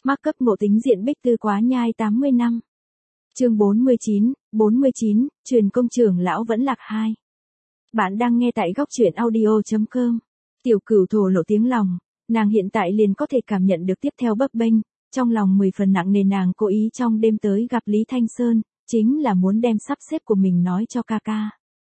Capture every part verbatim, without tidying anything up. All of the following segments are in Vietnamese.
Mark up ngộ tính diện Bích Tư Quá Nhai tám mươi năm. Chương bốn mươi chín, bốn mươi chín, truyền công trưởng lão vẫn lạc hai. Bạn đang nghe tại góc truyện audio chấm com. Tiểu Cửu thổ lộ tiếng lòng, nàng hiện tại liền có thể cảm nhận được tiếp theo bấp bênh, trong lòng mười phần nặng nề. Nàng cố ý trong đêm tới gặp Lý Thanh Sơn, chính là muốn đem sắp xếp của mình nói cho ca ca.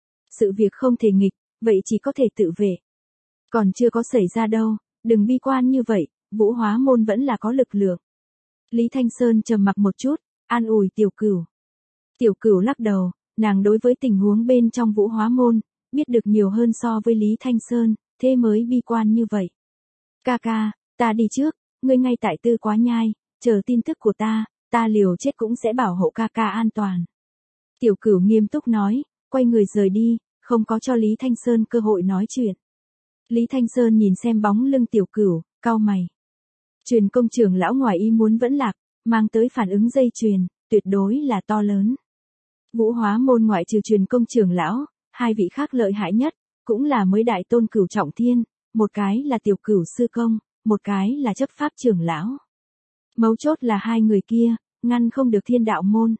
Sự việc không thể nghịch, vậy chỉ có thể tự vệ. Còn chưa có xảy ra đâu, đừng bi quan như vậy, Vũ Hóa Môn vẫn là có lực lượng. Lý Thanh Sơn trầm mặc một chút, an ủi Tiểu Cửu. Tiểu Cửu lắc đầu, nàng đối với tình huống bên trong Vũ Hóa Môn, biết được nhiều hơn so với Lý Thanh Sơn, thế mới bi quan như vậy. Ca ca, ta đi trước, ngươi ngay tại Tư Quá Nhai, chờ tin tức của ta, ta liều chết cũng sẽ bảo hộ ca ca an toàn. Tiểu Cửu nghiêm túc nói, quay người rời đi, không có cho Lý Thanh Sơn cơ hội nói chuyện. Lý Thanh Sơn nhìn xem bóng lưng Tiểu Cửu, cau mày. Truyền công trưởng lão ngoài ý muốn vẫn lạc, mang tới phản ứng dây chuyền, tuyệt đối là to lớn. Vũ Hóa Môn ngoại trừ truyền công trưởng lão, hai vị khác lợi hại nhất, cũng là mới đại tôn Cửu Trọng Thiên, một cái là Tiểu Cửu sư công, một cái là chấp pháp trưởng lão. Mấu chốt là hai người kia, ngăn không được Thiên Đạo Môn.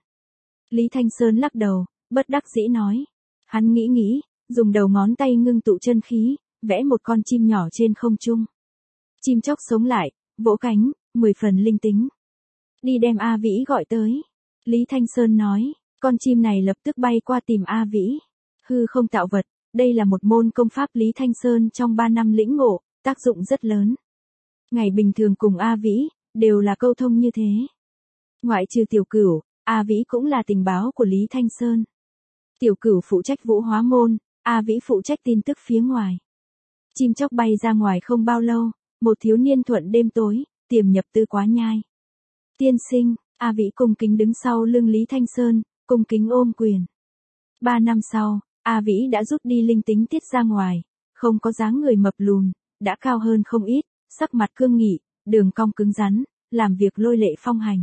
Lý Thanh Sơn lắc đầu, bất đắc dĩ nói. Hắn nghĩ nghĩ, dùng đầu ngón tay ngưng tụ chân khí, vẽ một con chim nhỏ trên không trung. Chim chóc sống lại, vỗ cánh, mười phần linh tính. Đi đem A Vĩ gọi tới. Lý Thanh Sơn nói, con chim này lập tức bay qua tìm A Vĩ. Hư không tạo vật, đây là một môn công pháp Lý Thanh Sơn trong ba năm lĩnh ngộ, tác dụng rất lớn. Ngày bình thường cùng A Vĩ, đều là câu thông như thế. Ngoại trừ Tiểu Cửu, A Vĩ cũng là tình báo của Lý Thanh Sơn. Tiểu Cửu phụ trách Vũ Hóa Môn, A Vĩ phụ trách tin tức phía ngoài. Chim chóc bay ra ngoài không bao lâu, một thiếu niên thuận đêm tối, tiềm nhập Tư Quá Nhai. Tiên sinh, A Vĩ cung kính đứng sau lưng Lý Thanh Sơn, cung kính ôm quyền. Ba năm sau, A Vĩ đã rút đi linh tính tiết ra ngoài, không có dáng người mập lùn, đã cao hơn không ít, sắc mặt cương nghị, đường cong cứng rắn, làm việc lôi lệ phong hành.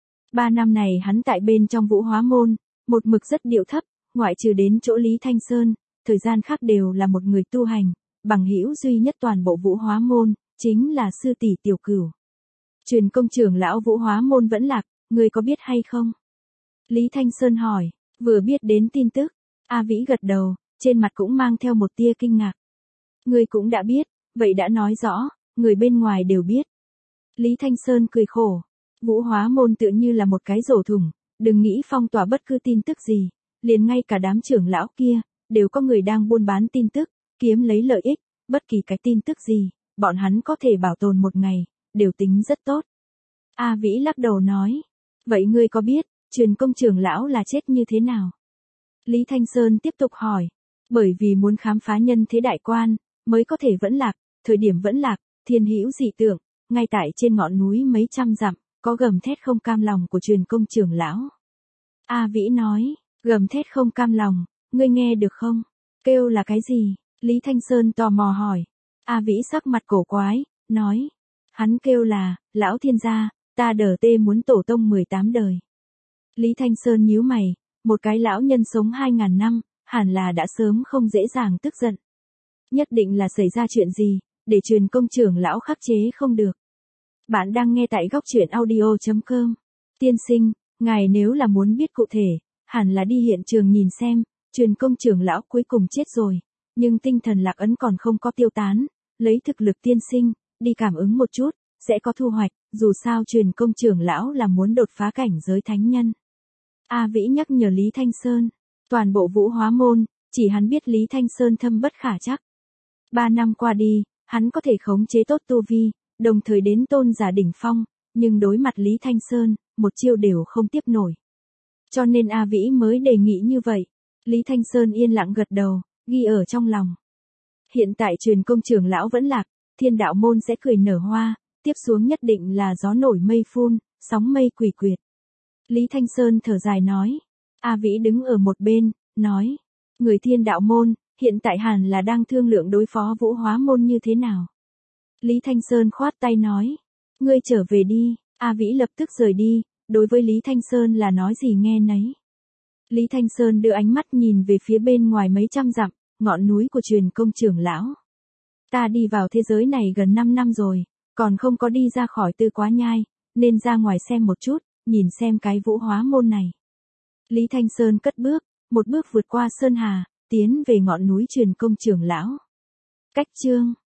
Ba năm này hắn tại bên trong Vũ Hóa Môn, một mực rất điệu thấp, ngoại trừ đến chỗ Lý Thanh Sơn, thời gian khác đều là một người tu hành, bằng hữu duy nhất toàn bộ Vũ Hóa Môn, chính là sư tỷ Tiểu Cửu. Truyền công trưởng lão Vũ Hóa Môn vẫn lạc, ngươi có biết hay không? Lý Thanh Sơn hỏi, vừa biết đến tin tức, A Vĩ gật đầu, trên mặt cũng mang theo một tia kinh ngạc. Ngươi cũng đã biết, vậy đã nói rõ, người bên ngoài đều biết. Lý Thanh Sơn cười khổ, Vũ Hóa Môn tựa như là một cái rổ thùng, đừng nghĩ phong tỏa bất cứ tin tức gì, liền ngay cả đám trưởng lão kia, đều có người đang buôn bán tin tức, kiếm lấy lợi ích, bất kỳ cái tin tức gì, bọn hắn có thể bảo tồn một ngày, đều tính rất tốt. A Vĩ lắc đầu nói, vậy ngươi có biết, truyền công trưởng lão là chết như thế nào? Lý Thanh Sơn tiếp tục hỏi, bởi vì muốn khám phá nhân thế đại quan, mới có thể vẫn lạc, thời điểm vẫn lạc, thiên hữu dị tượng, ngay tại trên ngọn núi mấy trăm dặm, có gầm thét không cam lòng của truyền công trưởng lão. A Vĩ nói, gầm thét không cam lòng, ngươi nghe được không? Kêu là cái gì? Lý Thanh Sơn tò mò hỏi. A Vĩ sắc mặt cổ quái, nói, hắn kêu là, lão thiên gia, ta đờ tê muốn tổ tông mười tám đời. Lý Thanh Sơn nhíu mày, một cái lão nhân sống hai ngàn năm, hẳn là đã sớm không dễ dàng tức giận. Nhất định là xảy ra chuyện gì, để truyền công trưởng lão khắc chế không được. Bạn đang nghe tại góc truyện audio chấm com. Tiên sinh, ngài nếu là muốn biết cụ thể, hẳn là đi hiện trường nhìn xem, truyền công trưởng lão cuối cùng chết rồi, nhưng tinh thần lạc ấn còn không có tiêu tán, lấy thực lực tiên sinh, đi cảm ứng một chút, sẽ có thu hoạch, dù sao truyền công trưởng lão là muốn đột phá cảnh giới thánh nhân. A Vĩ nhắc nhở Lý Thanh Sơn, toàn bộ Vũ Hóa Môn, chỉ hắn biết Lý Thanh Sơn thâm bất khả trắc. Ba năm qua đi, hắn có thể khống chế tốt tu vi, đồng thời đến tôn giả đỉnh phong, nhưng đối mặt Lý Thanh Sơn, một chiêu đều không tiếp nổi. Cho nên A Vĩ mới đề nghị như vậy. Lý Thanh Sơn yên lặng gật đầu, ghi ở trong lòng. Hiện tại truyền công trưởng lão vẫn lạc, Thiên Đạo Môn sẽ cười nở hoa, tiếp xuống nhất định là gió nổi mây phun, sóng mây quỷ quyệt. Lý Thanh Sơn thở dài nói. A Vĩ đứng ở một bên, nói, người Thiên Đạo Môn, hiện tại hẳn là đang thương lượng đối phó Vũ Hóa Môn như thế nào. Lý Thanh Sơn khoát tay nói, ngươi trở về đi. A Vĩ lập tức rời đi, đối với Lý Thanh Sơn là nói gì nghe nấy. Lý Thanh Sơn đưa ánh mắt nhìn về phía bên ngoài mấy trăm dặm, ngọn núi của truyền công trưởng lão. Ta đi vào thế giới này gần năm năm rồi, còn không có đi ra khỏi Tư Quá Nhai, nên ra ngoài xem một chút, nhìn xem cái vũ hóa môn này. Lý Thanh Sơn cất bước, một bước vượt qua sơn hà, tiến về ngọn núi Truyền Công trưởng lão. Cách chương